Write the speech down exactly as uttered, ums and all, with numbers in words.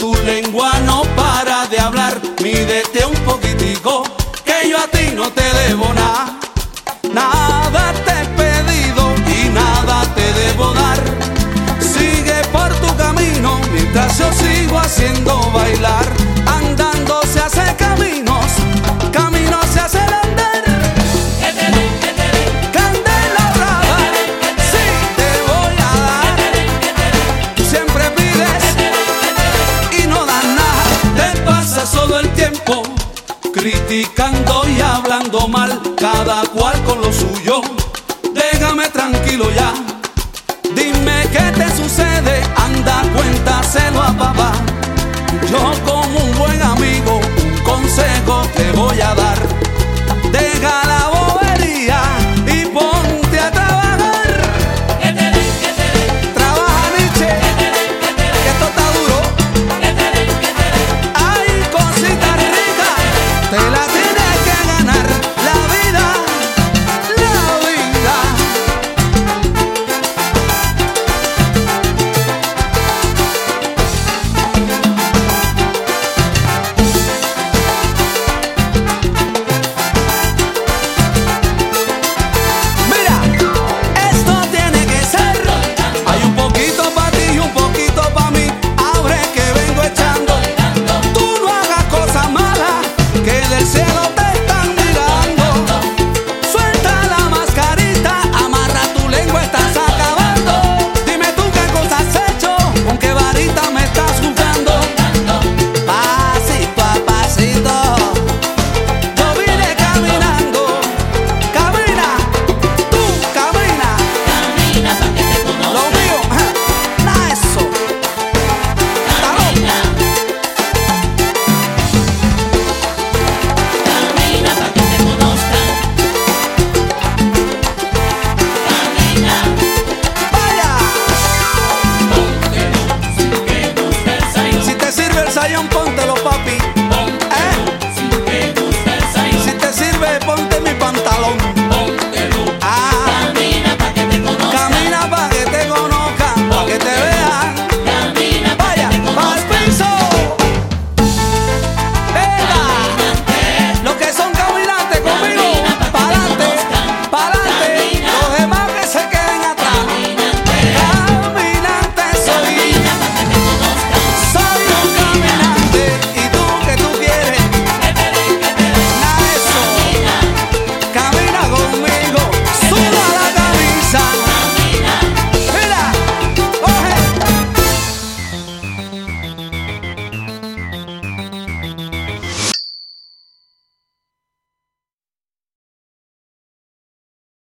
Tu lengua no para de hablar, mídete un poquitico, que yo a ti no te debo nada. Nada te he pedido y nada te debo dar. Sigue por tu camino mientras yo sigo haciendo bailar. Andando se hace caminos, camino se hace el andar. Candela brava, sí te voy a dar. Tú siempre pides y no das nada. Te pasas todo el tiempo criticando y hablando mal, cada cual con lo suyo. Déjame tranquilo ya. Dime qué te sucede, anda, cuéntaselo a papá. Yo como un buen amigo, un consejo te voy a dar. Deja la bobería y ponte a trabajar. Trabaja, Nietzsche, que esto está duro. Hay cositas ricas, te las tienes que ganar. La vida, la vida. Mira, esto tiene que ser. Hay un poquito para ti y un poquito para mí. Abre que vengo echando. Tú no hagas cosas malas, que del cielo te están mirando. Suelta la mascarita, amarra tu lengua, estás acabando. Dime tú qué cosas has hecho, con qué varita me estás jugando. Pasito a pasito, yo vine caminando. Camina, tú camina. Lo mío, nada eso. Está loco. Vaya. Si te sirve el sayón, póntelo, papi.